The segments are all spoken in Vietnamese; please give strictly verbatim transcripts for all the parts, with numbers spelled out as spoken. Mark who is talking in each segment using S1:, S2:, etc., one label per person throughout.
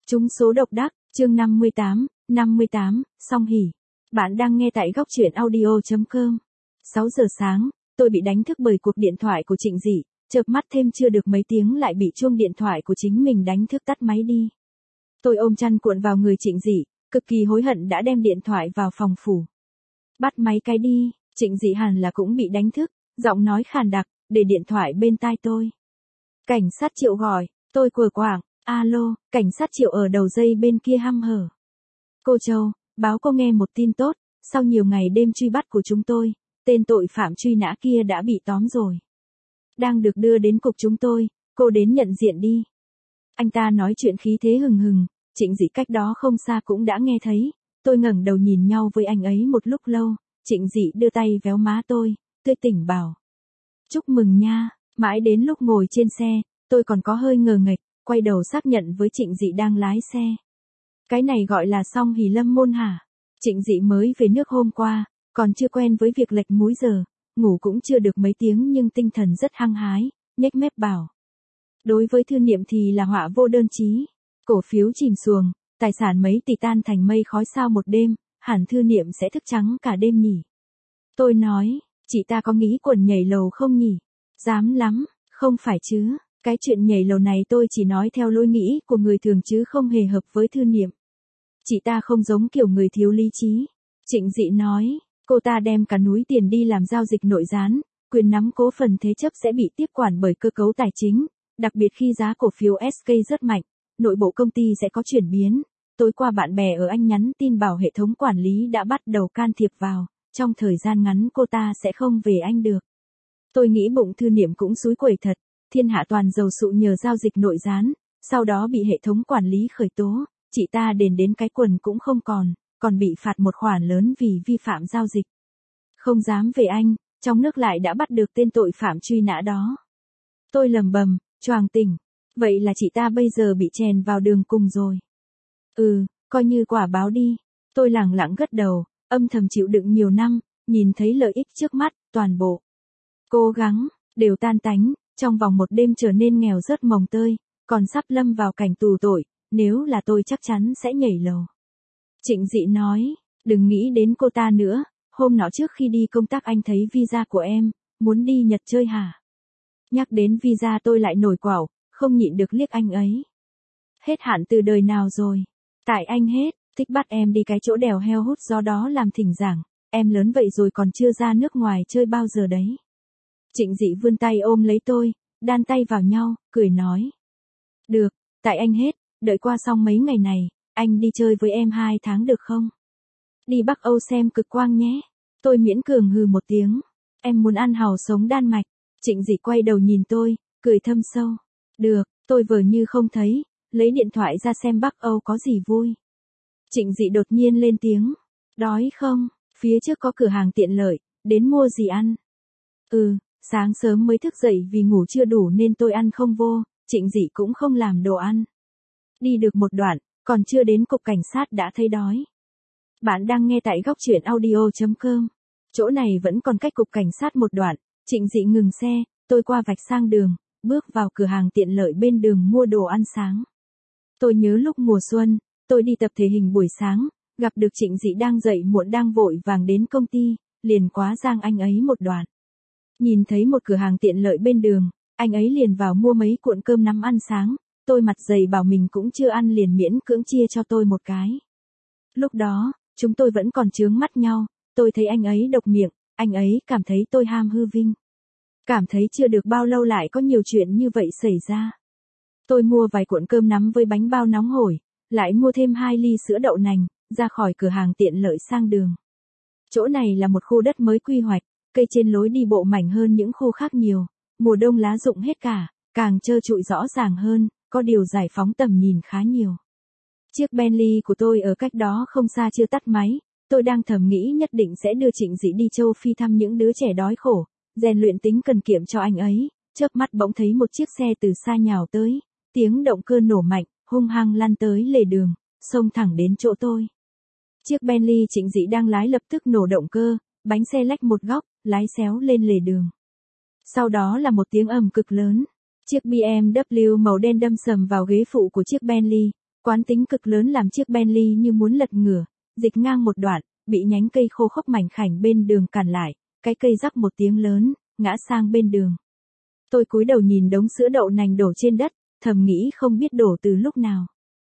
S1: Trúng số độc đắc, chương năm mươi tám, năm mươi tám, song hỉ. Bạn đang nghe tại góc truyện audio chấm com. sáu giờ sáng, tôi bị đánh thức bởi cuộc điện thoại của Trịnh Dị, chợp mắt thêm chưa được mấy tiếng lại bị chuông điện thoại của chính mình đánh thức tắt máy đi. Tôi ôm chăn cuộn vào người Trịnh Dị, cực kỳ hối hận đã đem điện thoại vào phòng phủ. Bắt máy cái đi, Trịnh Dị hẳn là cũng bị đánh thức, giọng nói khàn đặc, để điện thoại bên tai tôi. Cảnh sát Triệu gọi, tôi quờ quạng, alo, cảnh sát Triệu ở đầu dây bên kia hăm hở. Cô Châu, báo cô nghe một tin tốt, sau nhiều ngày đêm truy bắt của chúng tôi, tên tội phạm truy nã kia đã bị tóm rồi. Đang được đưa đến cục chúng tôi, cô đến nhận diện đi. Anh ta nói chuyện khí thế hừng hừng, Trịnh Dị cách đó không xa cũng đã nghe thấy, tôi ngẩng đầu nhìn nhau với anh ấy một lúc lâu, Trịnh Dị đưa tay véo má tôi, tươi tỉnh bảo. Chúc mừng nha, mãi đến lúc ngồi trên xe, tôi còn có hơi ngờ nghệch, quay đầu xác nhận với Trịnh Dị đang lái xe. Cái này gọi là song hỉ lâm môn hả? Trịnh Dị mới về nước hôm qua, còn chưa quen với việc lệch múi giờ, ngủ cũng chưa được mấy tiếng nhưng tinh thần rất hăng hái, nhếch mép bảo. Đối với Thư Niệm thì là họa vô đơn chí, cổ phiếu chìm xuồng, tài sản mấy tỷ tan thành mây khói sao một đêm, hẳn Thư Niệm sẽ thức trắng cả đêm nhỉ. Tôi nói, chị ta có nghĩ quần nhảy lầu không nhỉ? Dám lắm, không phải chứ, cái chuyện nhảy lầu này tôi chỉ nói theo lối nghĩ của người thường chứ không hề hợp với Thư Niệm. Chị ta không giống kiểu người thiếu lý trí. Trịnh Dị nói, cô ta đem cả núi tiền đi làm giao dịch nội gián, quyền nắm cố phần thế chấp sẽ bị tiếp quản bởi cơ cấu tài chính, đặc biệt khi giá cổ phiếu ét ca rất mạnh, nội bộ công ty sẽ có chuyển biến. Tối qua bạn bè ở Anh nhắn tin bảo hệ thống quản lý đã bắt đầu can thiệp vào, trong thời gian ngắn cô ta sẽ không về Anh được. Tôi nghĩ bụng Thư Niệm cũng xúi quẩy thật, thiên hạ toàn giàu sụ nhờ giao dịch nội gián, sau đó bị hệ thống quản lý khởi tố, chị ta đền đến cái quần cũng không còn, còn bị phạt một khoản lớn vì vi phạm giao dịch. Không dám về Anh, trong nước lại đã bắt được tên tội phạm truy nã đó. Tôi lầm bầm, choàng tỉnh, vậy là chị ta bây giờ bị chèn vào đường cùng rồi. Ừ, coi như quả báo đi. Tôi lẳng lặng gật đầu, âm thầm chịu đựng nhiều năm, nhìn thấy lợi ích trước mắt, toàn bộ cố gắng đều tan tánh, trong vòng một đêm trở nên nghèo rớt mồng tơi, còn sắp lâm vào cảnh tù tội, nếu là tôi chắc chắn sẽ nhảy lầu. Trịnh Dị nói, đừng nghĩ đến cô ta nữa, hôm nọ trước khi đi công tác anh thấy visa của em, muốn đi Nhật chơi hả? Nhắc đến visa tôi lại nổi quảo, không nhịn được liếc anh ấy. Hết hạn từ đời nào rồi? Tại anh hết, thích bắt em đi cái chỗ đèo heo hút gió đó làm thỉnh giảng, em lớn vậy rồi còn chưa ra nước ngoài chơi bao giờ đấy. Trịnh Dị vươn tay ôm lấy tôi, đan tay vào nhau, cười nói. Được, tại anh hết, đợi qua xong mấy ngày này, anh đi chơi với em hai tháng được không? Đi Bắc Âu xem cực quang nhé. Tôi miễn cường hừ một tiếng. Em muốn ăn hàu sống Đan Mạch. Trịnh Dị quay đầu nhìn tôi, cười thâm sâu. Được, tôi vờ như không thấy, lấy điện thoại ra xem Bắc Âu có gì vui. Trịnh Dị đột nhiên lên tiếng. Đói không? Phía trước có cửa hàng tiện lợi, đến mua gì ăn? Ừ, sáng sớm mới thức dậy vì ngủ chưa đủ nên tôi ăn không vô, Trịnh Dị cũng không làm đồ ăn. Đi được một đoạn, còn chưa đến cục cảnh sát đã thấy đói. Bạn đang nghe tại góc truyện audio chấm com. Chỗ này vẫn còn cách cục cảnh sát một đoạn, Trịnh Dị ngừng xe, tôi qua vạch sang đường, bước vào cửa hàng tiện lợi bên đường mua đồ ăn sáng. Tôi nhớ lúc mùa xuân, tôi đi tập thể hình buổi sáng, gặp được Trịnh Dị đang dậy muộn đang vội vàng đến công ty, liền quá giang anh ấy một đoạn. Nhìn thấy một cửa hàng tiện lợi bên đường, anh ấy liền vào mua mấy cuộn cơm nắm ăn sáng, tôi mặt dày bảo mình cũng chưa ăn liền miễn cưỡng chia cho tôi một cái. Lúc đó, chúng tôi vẫn còn chướng mắt nhau, tôi thấy anh ấy độc miệng, anh ấy cảm thấy tôi ham hư vinh. Cảm thấy chưa được bao lâu lại có nhiều chuyện như vậy xảy ra. Tôi mua vài cuộn cơm nắm với bánh bao nóng hổi, lại mua thêm hai ly sữa đậu nành, ra khỏi cửa hàng tiện lợi sang đường. Chỗ này là một khu đất mới quy hoạch, cây trên lối đi bộ mảnh hơn những khu khác nhiều, mùa đông lá rụng hết cả, càng trơ trụi rõ ràng hơn, có điều giải phóng tầm nhìn khá nhiều. Chiếc Bentley của tôi ở cách đó không xa chưa tắt máy, tôi đang thầm nghĩ nhất định sẽ đưa Trịnh Dị đi châu Phi thăm những đứa trẻ đói khổ, rèn luyện tính cần kiệm cho anh ấy, chớp mắt bỗng thấy một chiếc xe từ xa nhào tới, tiếng động cơ nổ mạnh, hung hăng lăn tới lề đường, xông thẳng đến chỗ tôi. Chiếc Bentley Trịnh Dị đang lái lập tức nổ động cơ, bánh xe lách một góc, lái xéo lên lề đường. Sau đó là một tiếng ầm cực lớn, chiếc bê em vê màu đen đâm sầm vào ghế phụ của chiếc Bentley, Quán tính cực lớn làm chiếc Bentley như muốn lật ngửa, dịch ngang một đoạn, bị nhánh cây khô khốc mảnh khảnh bên đường cản lại, cái cây rắc một tiếng lớn, ngã sang bên đường. Tôi cúi đầu nhìn đống sữa đậu nành đổ trên đất, thầm nghĩ không biết đổ từ lúc nào.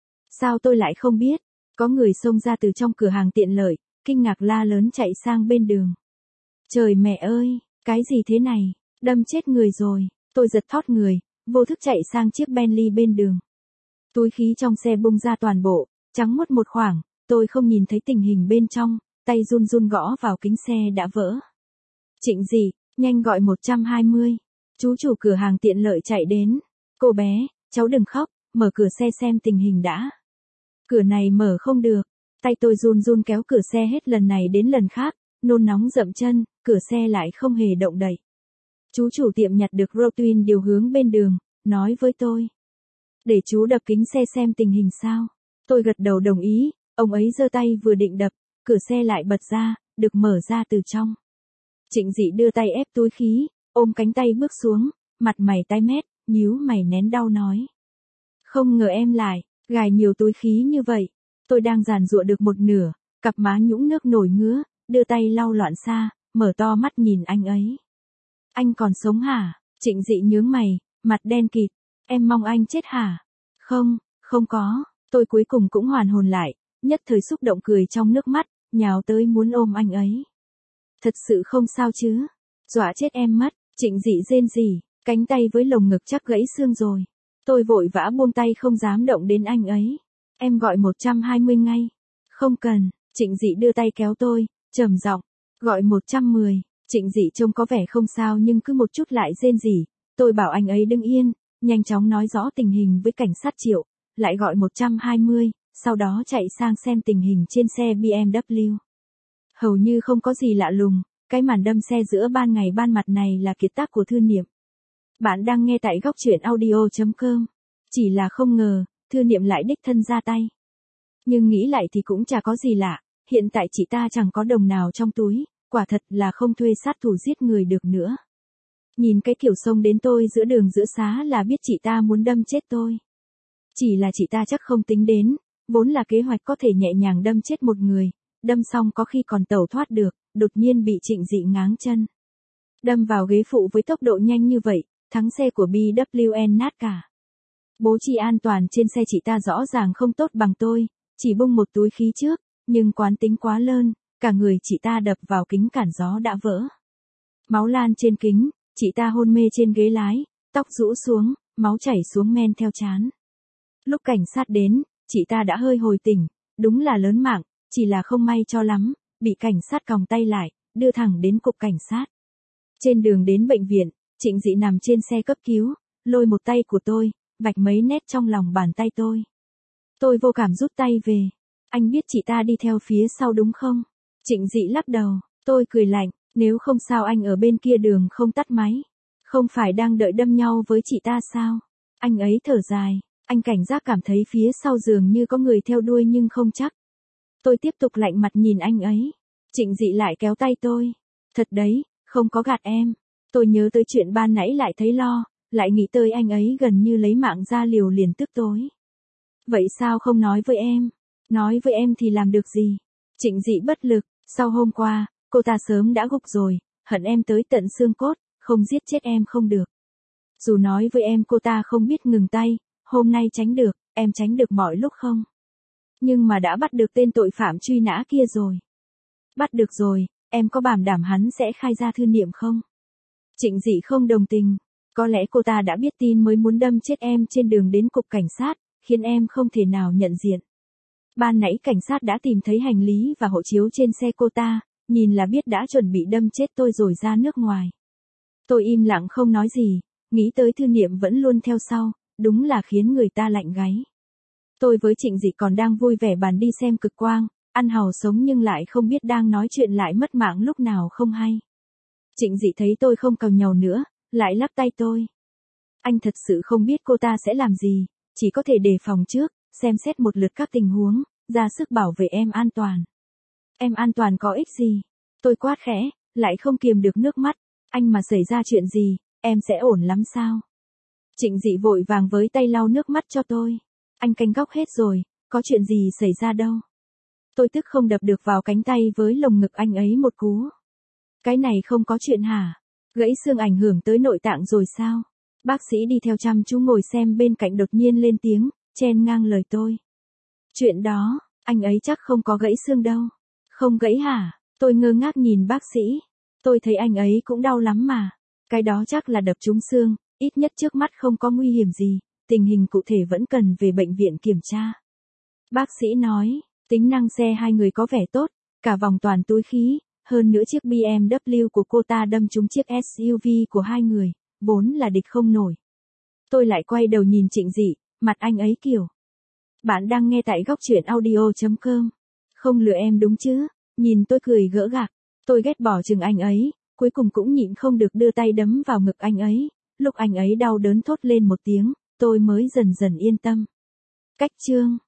S1: Sao tôi lại không biết? Có người xông ra từ trong cửa hàng tiện lợi, kinh ngạc la lớn chạy sang bên đường. Trời mẹ ơi, cái gì thế này? Đâm chết người rồi. Tôi giật thót người, vô thức chạy sang chiếc Bentley bên đường. Túi khí trong xe bung ra toàn bộ, trắng muốt một khoảng, tôi không nhìn thấy tình hình bên trong, tay run run gõ vào kính xe đã vỡ. Trịnh Dị, nhanh gọi một hai không. Chú chủ cửa hàng tiện lợi chạy đến. Cô bé, cháu đừng khóc, mở cửa xe xem tình hình đã. Cửa này mở không được. Tay tôi run run kéo cửa xe hết lần này đến lần khác, nôn nóng dậm chân, cửa xe lại không hề động đậy. Chú chủ tiệm nhặt được Routine điều hướng bên đường, nói với tôi. Để chú đập kính xe xem tình hình sao. Tôi gật đầu đồng ý, ông ấy giơ tay vừa định đập, cửa xe lại bật ra, được mở ra từ trong. Trịnh Dị đưa tay ép túi khí, ôm cánh tay bước xuống, mặt mày tái mét, nhíu mày nén đau nói. Không ngờ em lại, gài nhiều túi khí như vậy. Tôi đang giàn giụa được một nửa, cặp má nhũng nước nổi ngứa, đưa tay lau loạn xa, mở to mắt nhìn anh ấy. Anh còn sống hả? Trịnh Dị nhướng mày, mặt đen kịt. Em mong anh chết hả? Không, không có. Tôi cuối cùng cũng hoàn hồn lại, nhất thời xúc động cười trong nước mắt, nhào tới muốn ôm anh ấy. Thật sự không sao chứ? Dọa chết em mất. Trịnh Dị rên rỉ, cánh tay với lồng ngực chắc gãy xương rồi. Tôi vội vã buông tay không dám động đến anh ấy. Em gọi một hai không ngay. Không cần. Trịnh Dị đưa tay kéo tôi, trầm giọng, gọi một một không. Trịnh Dị trông có vẻ không sao nhưng cứ một chút lại rên rỉ. Tôi bảo anh ấy đứng yên, nhanh chóng nói rõ tình hình với cảnh sát Triệu, lại gọi một hai không, sau đó chạy sang xem tình hình trên xe bê em vê. Hầu như không có gì lạ lùng, cái màn đâm xe giữa ban ngày ban mặt này là kiệt tác của Thư Niệm. Bạn đang nghe tại góc truyện audio chấm com. Chỉ là không ngờ, Thư Niệm lại đích thân ra tay. Nhưng nghĩ lại thì cũng chả có gì lạ, hiện tại chị ta chẳng có đồng nào trong túi, quả thật là không thuê sát thủ giết người được nữa. Nhìn cái kiểu xông đến tôi giữa đường giữa xá là biết chị ta muốn đâm chết tôi. Chỉ là chị ta chắc không tính đến, vốn là kế hoạch có thể nhẹ nhàng đâm chết một người, đâm xong có khi còn tẩu thoát được, đột nhiên bị Trịnh Dị ngáng chân. Đâm vào ghế phụ với tốc độ nhanh như vậy, thắng xe của bê vê en nát cả. Bố trí an toàn trên xe chị ta rõ ràng không tốt bằng tôi, chỉ bung một túi khí trước, nhưng quán tính quá lớn, cả người chị ta đập vào kính cản gió đã vỡ. Máu lan trên kính, chị ta hôn mê trên ghế lái, tóc rũ xuống, máu chảy xuống men theo trán. Lúc cảnh sát đến, chị ta đã hơi hồi tỉnh, đúng là lớn mạng, chỉ là không may cho lắm, bị cảnh sát còng tay lại, đưa thẳng đến cục cảnh sát. Trên đường đến bệnh viện, Trịnh Dị nằm trên xe cấp cứu, lôi một tay của tôi, vạch mấy nét trong lòng bàn tay tôi. Tôi vô cảm rút tay về. Anh biết chị ta đi theo phía sau đúng không? Trịnh Dị lắc đầu, tôi cười lạnh, nếu không sao anh ở bên kia đường không tắt máy. Không phải đang đợi đâm nhau với chị ta sao? Anh ấy thở dài, anh cảnh giác cảm thấy phía sau giường như có người theo đuôi nhưng không chắc. Tôi tiếp tục lạnh mặt nhìn anh ấy. Trịnh Dị lại kéo tay tôi. Thật đấy, không có gạt em. Tôi nhớ tới chuyện ban nãy lại thấy lo, lại nghĩ tới anh ấy gần như lấy mạng ra liều liền tức tối. Vậy sao không nói với em? Nói với em thì làm được gì? Trịnh Dị bất lực, sau hôm qua, cô ta sớm đã gục rồi, hận em tới tận xương cốt, không giết chết em không được. Dù nói với em cô ta không biết ngừng tay, hôm nay tránh được, em tránh được mọi lúc không? Nhưng mà đã bắt được tên tội phạm truy nã kia rồi. Bắt được rồi, em có bảo đảm hắn sẽ khai ra Thư Niệm không? Trịnh Dị không đồng tình. Có lẽ cô ta đã biết tin mới muốn đâm chết em trên đường đến cục cảnh sát, khiến em không thể nào nhận diện. Ban nãy cảnh sát đã tìm thấy hành lý và hộ chiếu trên xe cô ta, nhìn là biết đã chuẩn bị đâm chết tôi rồi ra nước ngoài. Tôi im lặng không nói gì, nghĩ tới Thư Niệm vẫn luôn theo sau, đúng là khiến người ta lạnh gáy. Tôi với Trịnh Dị còn đang vui vẻ bàn đi xem cực quang, ăn hàu sống nhưng lại không biết đang nói chuyện lại mất mạng lúc nào không hay. Trịnh Dị thấy tôi không càu nhàu nữa, lại lắc tay tôi. Anh thật sự không biết cô ta sẽ làm gì, chỉ có thể đề phòng trước, xem xét một lượt các tình huống, ra sức bảo vệ em an toàn. Em an toàn có ích gì? Tôi quát khẽ, lại không kiềm được nước mắt. Anh mà xảy ra chuyện gì, em sẽ ổn lắm sao? Trịnh Dị vội vàng với tay lau nước mắt cho tôi. Anh canh góc hết rồi, có chuyện gì xảy ra đâu. Tôi tức không đập được vào cánh tay với lồng ngực anh ấy một cú. Cái này không có chuyện hả? Gãy xương ảnh hưởng tới nội tạng rồi sao? Bác sĩ đi theo chăm chú ngồi xem bên cạnh đột nhiên lên tiếng, chen ngang lời tôi. Chuyện đó, anh ấy chắc không có gãy xương đâu. Không gãy hả? Tôi ngơ ngác nhìn bác sĩ. Tôi thấy anh ấy cũng đau lắm mà. Cái đó chắc là đập trúng xương, ít nhất trước mắt không có nguy hiểm gì, tình hình cụ thể vẫn cần về bệnh viện kiểm tra. Bác sĩ nói, tính năng xe hai người có vẻ tốt, cả vòng toàn túi khí, hơn nữa chiếc bê em vê của cô ta đâm trúng chiếc ét u vê của hai người, vốn là địch không nổi. Tôi lại quay đầu nhìn Trịnh Dị, mặt anh ấy kiểu. Bạn đang nghe tại góc truyện audio chấm com. Không lừa em đúng chứ? Nhìn tôi cười gỡ gạc, tôi ghét bỏ chừng anh ấy, cuối cùng cũng nhịn không được đưa tay đấm vào ngực anh ấy. Lúc anh ấy đau đớn thốt lên một tiếng, tôi mới dần dần yên tâm. Cách chương